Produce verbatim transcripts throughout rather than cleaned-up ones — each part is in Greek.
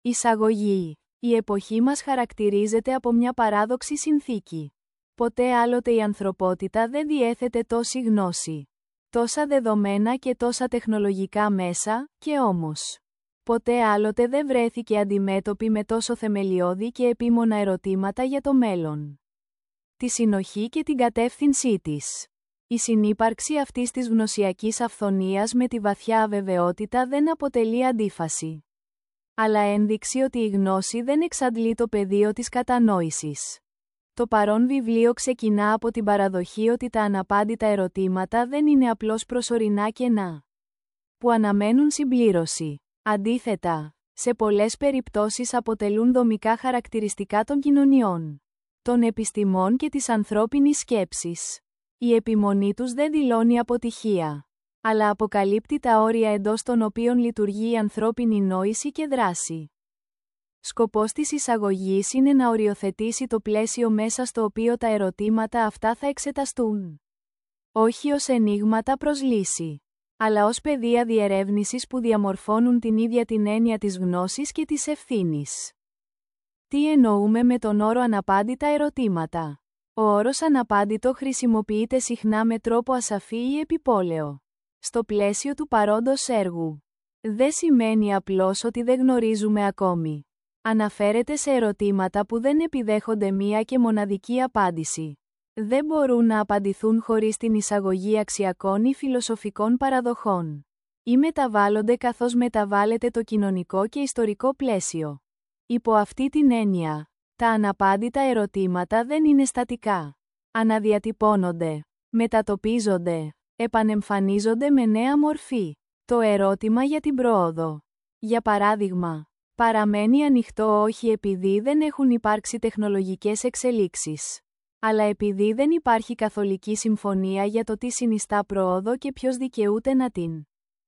Εισαγωγή. Η εποχή μας χαρακτηρίζεται από μια παράδοξη συνθήκη. Ποτέ άλλοτε η ανθρωπότητα δεν διέθετε τόση γνώση, τόσα δεδομένα και τόσα τεχνολογικά μέσα, και όμως ποτέ άλλοτε δεν βρέθηκε αντιμέτωπη με τόσο θεμελιώδη και επίμονα ερωτήματα για το μέλλον, τη συνοχή και την κατεύθυνσή της. Η συνύπαρξη αυτής της γνωσιακής αυθονίας με τη βαθιά αβεβαιότητα δεν αποτελεί αντίφαση, αλλά ένδειξη ότι η γνώση δεν εξαντλεί το πεδίο της κατανόησης. Το παρόν βιβλίο ξεκινά από την παραδοχή ότι τα αναπάντητα ερωτήματα δεν είναι απλώς προσωρινά κενά, που αναμένουν συμπλήρωση. Αντίθετα, σε πολλές περιπτώσεις αποτελούν δομικά χαρακτηριστικά των κοινωνιών, των επιστημών και της ανθρώπινης σκέψης. Η επιμονή τους δεν δηλώνει αποτυχία, αλλά αποκαλύπτει τα όρια εντός των οποίων λειτουργεί η ανθρώπινη νόηση και δράση. Σκοπός της εισαγωγής είναι να οριοθετήσει το πλαίσιο μέσα στο οποίο τα ερωτήματα αυτά θα εξεταστούν. Όχι ως ενίγματα προς λύση, αλλά ως πεδία διερεύνησης που διαμορφώνουν την ίδια την έννοια της γνώσης και της ευθύνης. Τι εννοούμε με τον όρο αναπάντητα ερωτήματα? Ο όρος αναπάντητο χρησιμοποιείται συχνά με τρόπο ασαφή ή επιπόλαιο στο πλαίσιο του παρόντος έργου. Δεν σημαίνει απλώς ότι δεν γνωρίζουμε ακόμη. Αναφέρεται σε ερωτήματα που δεν επιδέχονται μία και μοναδική απάντηση. Δεν μπορούν να απαντηθούν χωρίς την εισαγωγή αξιακών ή φιλοσοφικών παραδοχών. Ή μεταβάλλονται καθώς μεταβάλλεται το κοινωνικό και ιστορικό πλαίσιο. Υπό αυτή την έννοια, τα αναπάντητα ερωτήματα δεν είναι στατικά. Αναδιατυπώνονται, μετατοπίζονται, επανεμφανίζονται με νέα μορφή. Το ερώτημα για την πρόοδο, για παράδειγμα, παραμένει ανοιχτό όχι επειδή δεν έχουν υπάρξει τεχνολογικές εξελίξεις, αλλά επειδή δεν υπάρχει καθολική συμφωνία για το τι συνιστά πρόοδο και ποιος δικαιούται να την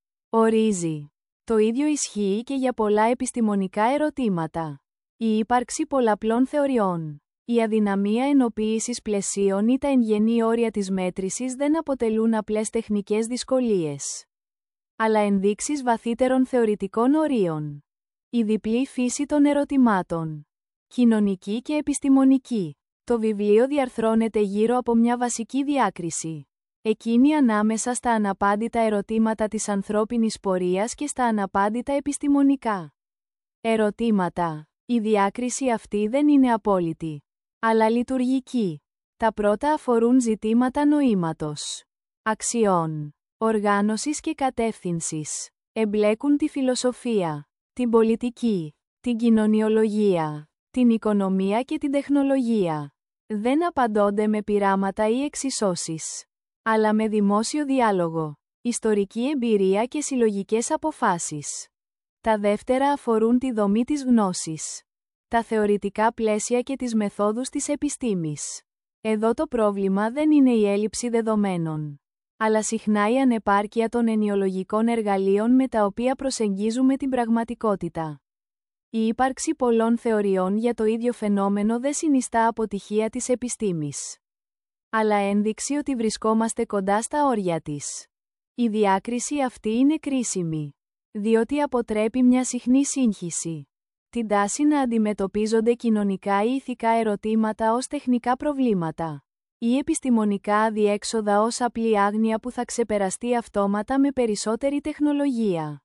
ορίζει. Το ίδιο ισχύει και για πολλά επιστημονικά ερωτήματα. Η ύπαρξη πολλαπλών θεωριών, η αδυναμία ενοποίησης πλαισίων ή τα εν γενή όρια της μέτρησης δεν αποτελούν απλές τεχνικές δυσκολίες, αλλά ενδείξεις βαθύτερων θεωρητικών ορίων. Η διπλή φύση των ερωτημάτων, κοινωνική και επιστημονική. Το βιβλίο διαρθρώνεται γύρω από μια βασική διάκριση, εκείνη ανάμεσα στα αναπάντητα ερωτήματα της ανθρώπινης πορείας και στα αναπάντητα επιστημονικά ερωτήματα. Η διάκριση αυτή δεν είναι απόλυτη, αλλά λειτουργική. Τα πρώτα αφορούν ζητήματα νοήματος, αξιών, οργάνωσης και κατεύθυνσης. Εμπλέκουν τη φιλοσοφία, την πολιτική, την κοινωνιολογία, την οικονομία και την τεχνολογία. Δεν απαντώνται με πειράματα ή εξισώσεις, αλλά με δημόσιο διάλογο, ιστορική εμπειρία και συλλογικές αποφάσεις. Τα δεύτερα αφορούν τη δομή της γνώσης, τα θεωρητικά πλαίσια και τις μεθόδους της επιστήμης. Εδώ το πρόβλημα δεν είναι η έλλειψη δεδομένων, αλλά συχνά η ανεπάρκεια των ενιολογικών εργαλείων με τα οποία προσεγγίζουμε την πραγματικότητα. Η ύπαρξη πολλών θεωριών για το ίδιο φαινόμενο δεν συνιστά αποτυχία της επιστήμης, αλλά ένδειξη ότι βρισκόμαστε κοντά στα όρια της. Η διάκριση αυτή είναι κρίσιμη, διότι αποτρέπει μια συχνή σύγχυση, την τάση να αντιμετωπίζονται κοινωνικά ή ηθικά ερωτήματα ως τεχνικά προβλήματα, ή επιστημονικά αδιέξοδα ως απλή άγνοια που θα ξεπεραστεί αυτόματα με περισσότερη τεχνολογία.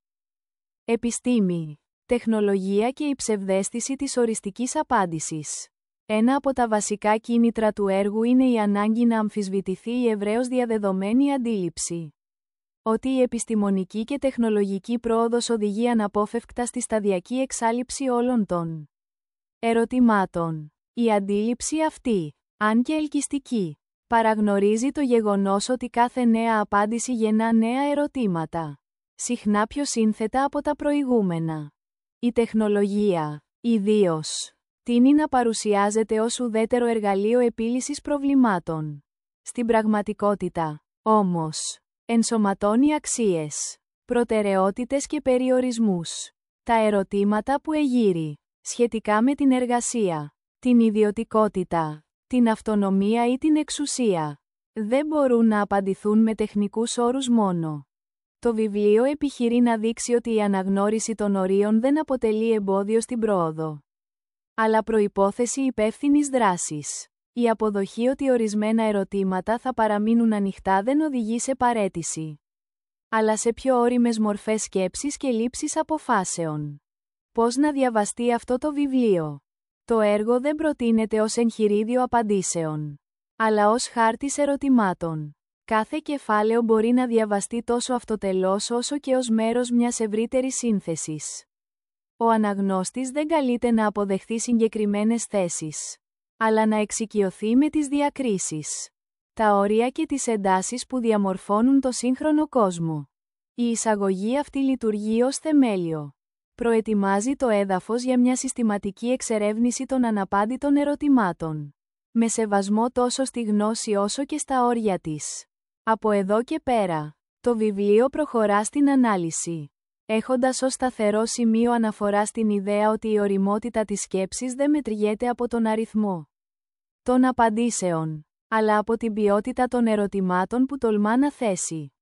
Επιστήμη, τεχνολογία και η ψευδαίσθηση της οριστικής απάντησης. Ένα από τα βασικά κίνητρα του έργου είναι η ανάγκη να αμφισβητηθεί η ευρέως διαδεδομένη αντίληψη ότι η επιστημονική και τεχνολογική πρόοδος οδηγεί αναπόφευκτα στη σταδιακή εξάλειψη όλων των ερωτημάτων. Η αντίληψη αυτή, αν και ελκυστική, παραγνωρίζει το γεγονός ότι κάθε νέα απάντηση γεννά νέα ερωτήματα, συχνά πιο σύνθετα από τα προηγούμενα. Η τεχνολογία, ιδίως, τείνει να παρουσιάζεται ως ουδέτερο εργαλείο επίλυσης προβλημάτων. Στην πραγματικότητα, όμως, ενσωματώνει αξίες, προτεραιότητες και περιορισμούς. Τα ερωτήματα που εγείρει, σχετικά με την εργασία, την ιδιωτικότητα, την αυτονομία ή την εξουσία, δεν μπορούν να απαντηθούν με τεχνικούς όρους μόνο. Το βιβλίο επιχειρεί να δείξει ότι η αναγνώριση των ορίων δεν αποτελεί εμπόδιο στην πρόοδο, αλλά προϋπόθεση υπεύθυνης δράσης. Η αποδοχή ότι ορισμένα ερωτήματα θα παραμείνουν ανοιχτά δεν οδηγεί σε παραίτηση, αλλά σε πιο ώριμες μορφές σκέψης και λήψης αποφάσεων. Πώς να διαβαστεί αυτό το βιβλίο? Το έργο δεν προτείνεται ως εγχειρίδιο απαντήσεων, αλλά ως χάρτης ερωτημάτων. Κάθε κεφάλαιο μπορεί να διαβαστεί τόσο αυτοτελώς όσο και ως μέρος μιας ευρύτερης σύνθεσης. Ο αναγνώστης δεν καλείται να αποδεχθεί συγκεκριμένες θέσεις, αλλά να εξοικειωθεί με τις διακρίσεις, τα όρια και τις εντάσεις που διαμορφώνουν το σύγχρονο κόσμο. Η εισαγωγή αυτή λειτουργεί ως θεμέλιο. Προετοιμάζει το έδαφος για μια συστηματική εξερεύνηση των αναπάντητων ερωτημάτων, με σεβασμό τόσο στη γνώση όσο και στα όρια της. Από εδώ και πέρα, το βιβλίο προχωρά στην ανάλυση, έχοντας ως σταθερό σημείο αναφορά στην ιδέα ότι η ωριμότητα της σκέψης δεν μετριέται από τον αριθμό των απαντήσεων, αλλά από την ποιότητα των ερωτημάτων που τολμά να θέσει.